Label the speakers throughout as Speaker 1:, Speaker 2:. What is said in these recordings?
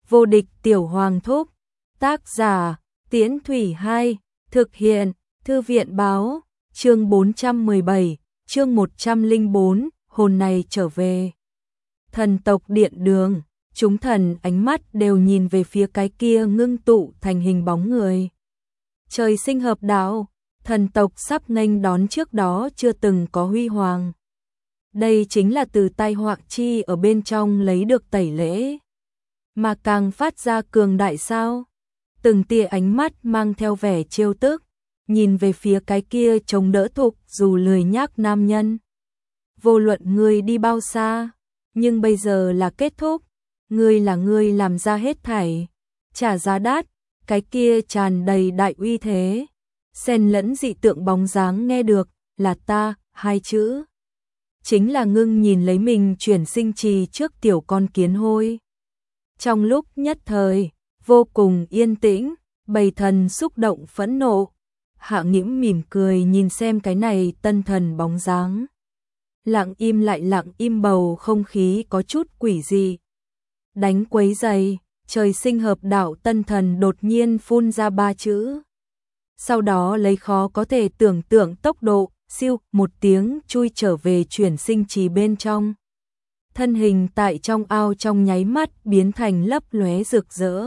Speaker 1: Vô địch tiểu hoàng thúc. Tác giả, Tiễn Thủy 2, thực hiện, Thư viện báo, chương 417, chương 104, hồn này trở về. Thần tộc điện đường, chúng thần ánh mắt đều nhìn về phía cái kia ngưng tụ thành hình bóng người. Trời sinh hợp đạo, thần tộc sắp nghênh đón trước đó chưa từng có huy hoàng. Đây chính là từ tai họa chi ở bên trong lấy được tẩy lễ, mà càng phát ra cường đại sao. Từng tia ánh mắt mang theo vẻ trêu tức, nhìn về phía cái kia chống đỡ thục dù lười nhác nam nhân. Vô luận ngươi đi bao xa, nhưng bây giờ là kết thúc, ngươi là ngươi làm ra hết thảy, trả giá đắt, cái kia tràn đầy đại uy thế, xen lẫn dị tượng bóng dáng nghe được, là ta, hai chữ. Chính là ngưng nhìn lấy mình chuyển sinh trì trước tiểu con kiến hôi. Trong lúc nhất thời, vô cùng yên tĩnh, bầy thần xúc động phẫn nộ. Hạ Nghiễm mỉm cười nhìn xem cái này tân thần bóng dáng. Lặng im lại lặng im, bầu không khí có chút quỷ dị. Đánh quấy giày, trời sinh hợp đạo tân thần đột nhiên phun ra 3 chữ. Sau đó lấy khó có thể tưởng tượng tốc độ, siêu một tiếng chui trở về chuyển sinh trì bên trong. Thân hình tại trong ao trong nháy mắt biến thành lấp lóe rực rỡ,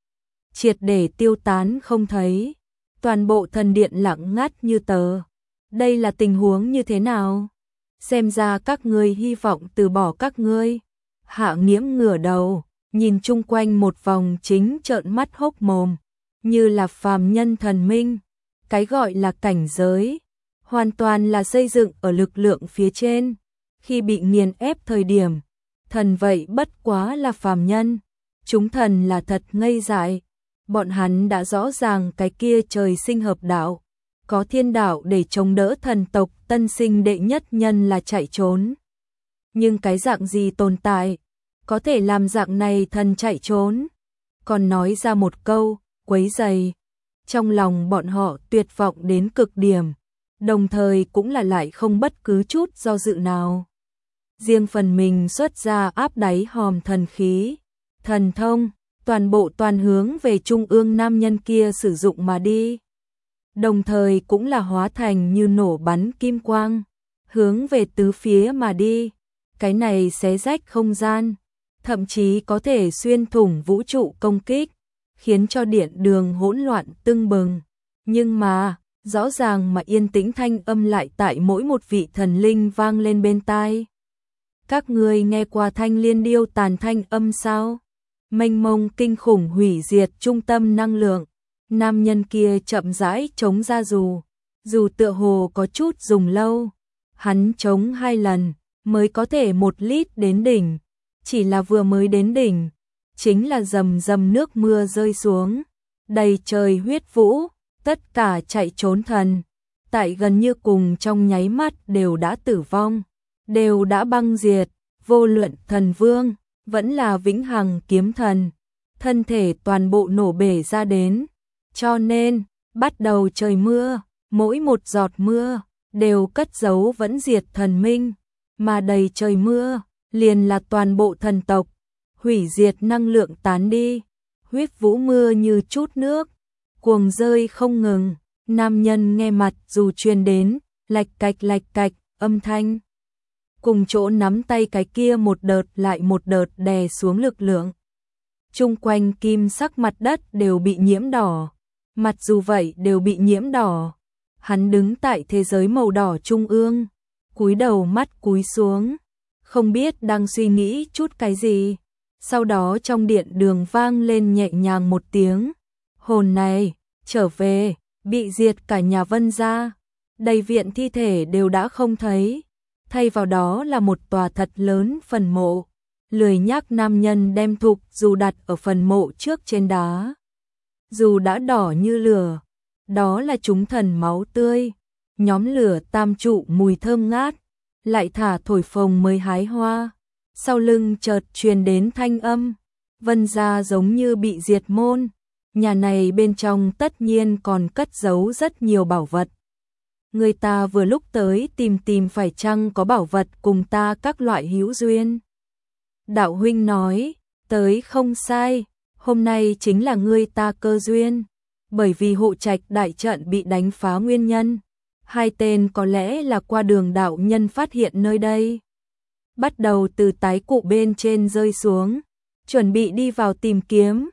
Speaker 1: triệt để tiêu tán không thấy. Toàn bộ thần điện lặng ngắt như tờ. Đây là tình huống như thế nào? Xem ra các ngươi hy vọng từ bỏ các ngươi. Hạ Nghiễm ngửa đầu, nhìn chung quanh một vòng chính trợn mắt hốc mồm, như là phàm nhân thần minh. Cái gọi là cảnh giới, hoàn toàn là xây dựng ở lực lượng phía trên. Khi bị nghiền ép thời điểm, thần vậy bất quá là phàm nhân. Chúng thần là thật ngây dại. Bọn hắn đã rõ ràng cái kia trời sinh hợp đạo, có thiên đạo để chống đỡ thần tộc tân sinh đệ nhất nhân là chạy trốn. Nhưng cái dạng gì tồn tại, có thể làm dạng này thần chạy trốn? Còn nói ra một câu, quấy rầy. Trong lòng bọn họ tuyệt vọng đến cực điểm, đồng thời cũng là lại không bất cứ chút do dự nào. Riêng phần mình xuất ra áp đáy hòm thần khí, thần thông, toàn hướng về trung ương nam nhân kia sử dụng mà đi. Đồng thời cũng là hóa thành như nổ bắn kim quang, hướng về tứ phía mà đi. Cái này xé rách không gian, thậm chí có thể xuyên thủng vũ trụ công kích, khiến cho điện đường hỗn loạn tưng bừng. Nhưng mà, rõ ràng mà yên tĩnh thanh âm lại tại mỗi một vị thần linh vang lên bên tai. Các ngươi nghe qua thanh liên điêu tàn thanh âm sao? Mênh mông kinh khủng hủy diệt trung tâm năng lượng. Nam nhân kia chậm rãi chống ra dù tựa hồ có chút dùng lâu. Hắn chống 2 lần mới có thể 1 lít đến đỉnh. Chỉ là vừa mới đến đỉnh, chính là rầm rầm nước mưa rơi xuống, đầy trời huyết vũ. Tất cả chạy trốn thần, tại gần như cùng trong nháy mắt đều đã tử vong, đều đã băng diệt. Vô luận thần vương vẫn là vĩnh hằng kiếm thần, thân thể toàn bộ nổ bể ra đến. Cho nên, bắt đầu trời mưa, mỗi một giọt mưa đều cất giấu vẫn diệt thần minh, mà đầy trời mưa liền là toàn bộ thần tộc, hủy diệt năng lượng tán đi, huyết vũ mưa như chút nước, cuồng rơi không ngừng. Nam nhân nghe mặt dù truyền đến lạch cạch âm thanh, cùng chỗ nắm tay cái kia một đợt lại một đợt đè xuống lực lượng. Chung quanh kim sắc mặt đất đều bị nhiễm đỏ, mặt dù vậy đều bị nhiễm đỏ. Hắn đứng tại thế giới màu đỏ trung ương, cúi đầu mắt cúi xuống, không biết đang suy nghĩ chút cái gì. Sau đó trong điện đường vang lên nhẹ nhàng một tiếng, hồn này trở về. Bị diệt cả nhà Vân gia, đầy viện thi thể đều đã không thấy, thay vào đó là một tòa thật lớn phần mộ. Lười nhác nam nhân đem thục dù đặt ở phần mộ trước trên đá, dù đã đỏ như lửa, đó là chúng thần máu tươi. Nhóm lửa tam trụ mùi thơm ngát, lại thả thổi phồng mới hái hoa. Sau lưng chợt truyền đến thanh âm, Vân gia giống như bị diệt môn. Nhà này bên trong tất nhiên còn cất giấu rất nhiều bảo vật. Người ta vừa lúc tới tìm phải chăng có bảo vật cùng ta các loại hữu duyên. Đạo huynh nói, tới không sai, hôm nay chính là ngươi ta cơ duyên, bởi vì hộ trạch đại trận bị đánh phá nguyên nhân, hai tên có lẽ là qua đường đạo nhân phát hiện nơi đây. Bắt đầu từ tái cụ bên trên rơi xuống, chuẩn bị đi vào tìm kiếm.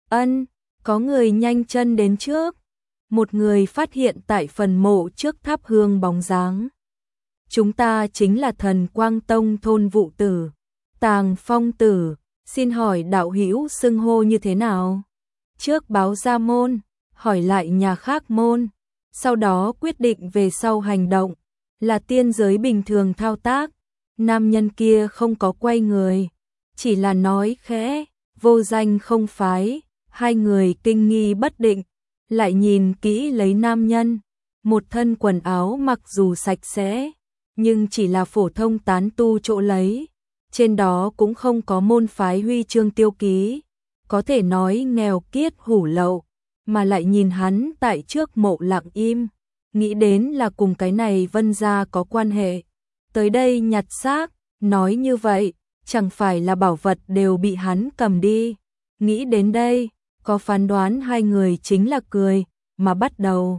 Speaker 1: Có người nhanh chân đến trước. Một người phát hiện tại phần mộ trước tháp hương bóng dáng. Chúng ta chính là Thần Quang Tông thôn vụ tử, Tàng Phong tử, xin hỏi đạo hữu xưng hô như thế nào? Trước báo ra môn, hỏi lại nhà khác môn, sau đó quyết định về sau hành động, là tiên giới bình thường thao tác. Nam nhân kia không có quay người, chỉ là nói khẽ, vô danh không phái. Hai người kinh nghi bất định, lại nhìn kỹ lấy nam nhân, một thân quần áo mặc dù sạch sẽ, nhưng chỉ là phổ thông tán tu chỗ lấy, trên đó cũng không có môn phái huy chương tiêu ký, có thể nói nghèo kiết hủ lậu, mà lại nhìn hắn tại trước mộ lặng im, nghĩ đến là cùng cái này Vân gia có quan hệ, tới đây nhặt xác, nói như vậy, chẳng phải là bảo vật đều bị hắn cầm đi, nghĩ đến đây. Có phán đoán hai người chính là cười, mà bắt đầu.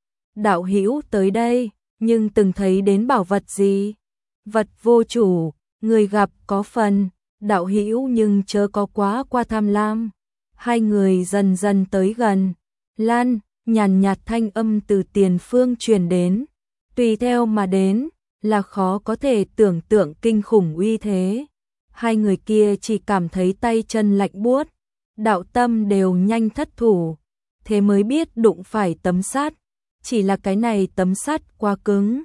Speaker 1: Đạo hữu tới đây, nhưng từng thấy đến bảo vật gì? Vật vô chủ, người gặp có phần, đạo hữu nhưng chớ có quá qua tham lam. Hai người dần dần tới gần, nhàn nhạt thanh âm từ tiền phương truyền đến, tùy theo mà đến, là khó có thể tưởng tượng kinh khủng uy thế. Hai người kia chỉ cảm thấy tay chân lạnh buốt. Đạo tâm đều nhanh thất thủ, thế mới biết đụng phải tấm sắt, chỉ là cái này tấm sắt quá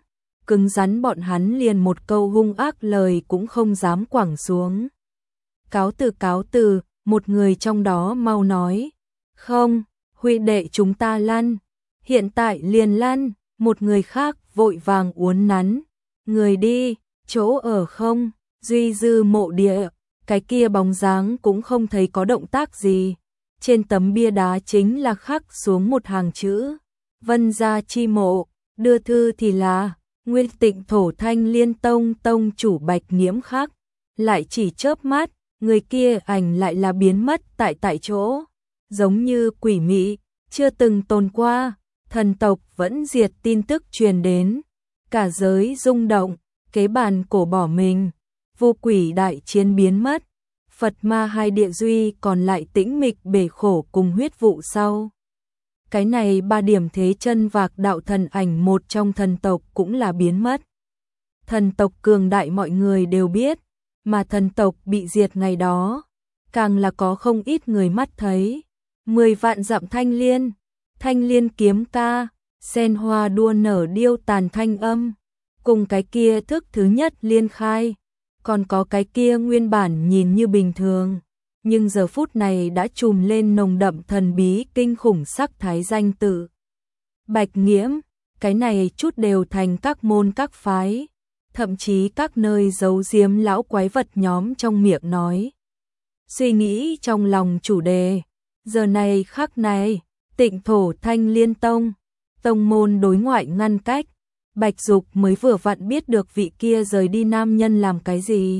Speaker 1: cứng rắn bọn hắn liền một câu hung ác lời cũng không dám quẳng xuống. Cáo từ, một người trong đó mau nói, không, huy đệ chúng ta lăn, hiện tại liền lăn, một người khác vội vàng uốn nắn, người đi, chỗ ở không, duy dư mộ địa. Cái kia bóng dáng cũng không thấy có động tác gì. Trên tấm bia đá chính là khắc xuống một hàng chữ. Vân gia chi mộ, đưa thư thì là Nguyên Tịnh Thổ Thanh Liên Tông tông chủ Bạch Nghiễm khắc. Lại chỉ chớp mắt, người kia ảnh lại là biến mất tại chỗ. Giống như quỷ mị, chưa từng tồn qua. Thần tộc vẫn diệt tin tức truyền đến. Cả giới rung động, kế bàn cổ bỏ mình. Vô quỷ đại chiến biến mất, Phật ma hai địa duy còn lại tĩnh mịch bể khổ cùng huyết vụ sau. Cái này ba điểm thế chân vạc đạo thần ảnh một trong thần tộc cũng là biến mất. Thần tộc cường đại mọi người đều biết, mà thần tộc bị diệt ngày đó, càng là có không ít người mắt thấy. 10 vạn dặm thanh liên kiếm ca, sen hoa đua nở điêu tàn thanh âm, cùng cái kia thức thứ nhất liên khai. Còn có cái kia nguyên bản nhìn như bình thường, nhưng giờ phút này đã trùm lên nồng đậm thần bí kinh khủng sắc thái danh tự. Bạch Nghiễm, cái này chút đều thành các môn các phái, thậm chí các nơi giấu giếm lão quái vật nhóm trong miệng nói. Suy nghĩ trong lòng chủ đề, giờ này khắc này, Tịnh Thổ Thanh Liên Tông, tông môn đối ngoại ngăn cách. Bạch Dục mới vừa vặn biết được vị kia rời đi nam nhân làm cái gì.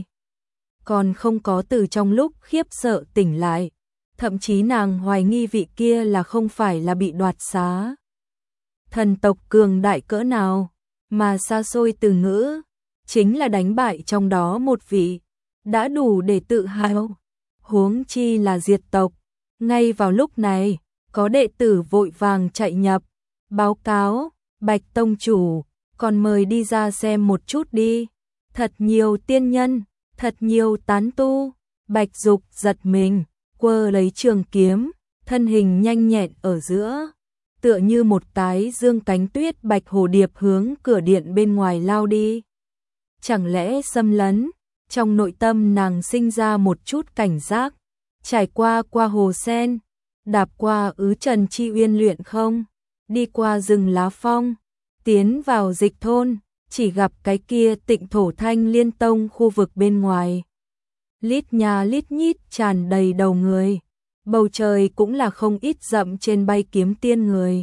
Speaker 1: Còn không có từ trong lúc khiếp sợ tỉnh lại. Thậm chí nàng hoài nghi vị kia là không phải là bị đoạt xá. Thần tộc cường đại cỡ nào, mà xa xôi từ ngữ, chính là đánh bại trong đó một vị, đã đủ để tự hào. Huống chi là diệt tộc. Ngay vào lúc này, có đệ tử vội vàng chạy nhập, báo cáo, Bạch Tông Chủ, còn mời đi ra xem một chút đi. Thật nhiều tiên nhân, thật nhiều tán tu. Bạch Dục giật mình, quơ lấy trường kiếm, thân hình nhanh nhẹn ở giữa, tựa như một cái dương cánh tuyết bạch hồ điệp hướng cửa điện bên ngoài lao đi. Chẳng lẽ xâm lấn? Trong nội tâm nàng sinh ra một chút cảnh giác, trải qua hồ sen, đạp qua trần chi uyên luyện không, đi qua rừng lá phong, tiến vào dịch thôn, chỉ gặp cái kia Tịnh Thổ Thanh Liên Tông khu vực bên ngoài. Lít nhà lít nhít tràn đầy đầu người, bầu trời cũng là không ít rậm trên bay kiếm tiên người.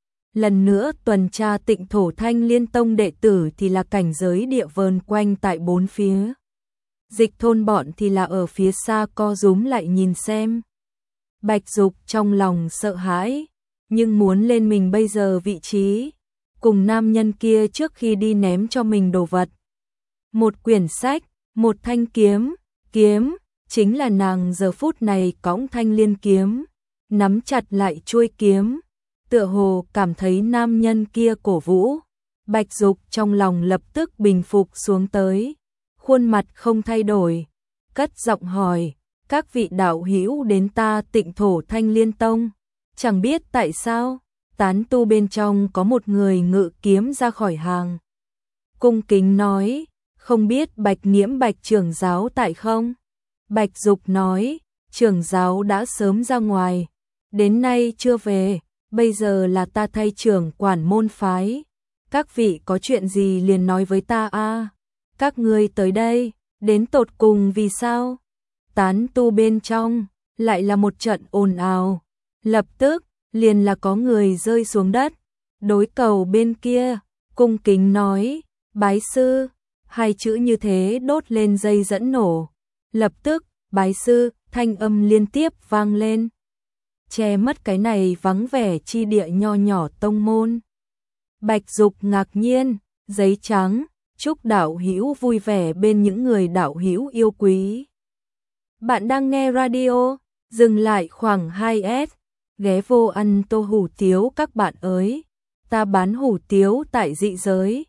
Speaker 1: Lần nữa tuần tra Tịnh Thổ Thanh Liên Tông đệ tử thì là cảnh giới địa vờn quanh tại bốn phía. Dịch thôn bọn thì là ở phía xa co rúm lại nhìn xem. Bạch Dục trong lòng sợ hãi, nhưng muốn lên mình bây giờ vị trí, cùng nam nhân kia trước khi đi ném cho mình đồ vật. Một quyển sách, một thanh kiếm, kiếm, chính là nàng giờ phút này cõng thanh liên kiếm, nắm chặt lại chuôi kiếm, tựa hồ cảm thấy nam nhân kia cổ vũ. Bạch Dục trong lòng lập tức bình phục xuống tới, khuôn mặt không thay đổi, cất giọng hỏi, các vị đạo hữu đến ta Tịnh thổ Thanh Liên Tông, chẳng biết tại sao, tán tu bên trong có một người ngự kiếm ra khỏi hàng. Cung kính nói, không biết Bạch Nghiễm Bạch trưởng giáo tại không? Bạch Dục nói, trưởng giáo đã sớm ra ngoài, đến nay chưa về, bây giờ là ta thay trưởng quản môn phái. Các vị có chuyện gì liền nói với ta a. Các ngươi tới đây, đến tột cùng vì sao? Tán tu bên trong, lại là một trận ồn ào. Lập tức, liền là có người rơi xuống đất. Đối cầu bên kia, cung kính nói, bái sư, hai chữ như thế đốt lên dây dẫn nổ. Lập tức, bái sư, thanh âm liên tiếp vang lên. Che mất cái này vắng vẻ chi địa nho nhỏ tông môn. Bạch Dục ngạc nhiên, giấy trắng, chúc đạo hữu vui vẻ bên những người đạo hữu yêu quý. Bạn đang nghe radio, dừng lại khoảng 2S, ghé vô ăn tô hủ tiếu các bạn ơi. Ta bán hủ tiếu tại dị giới,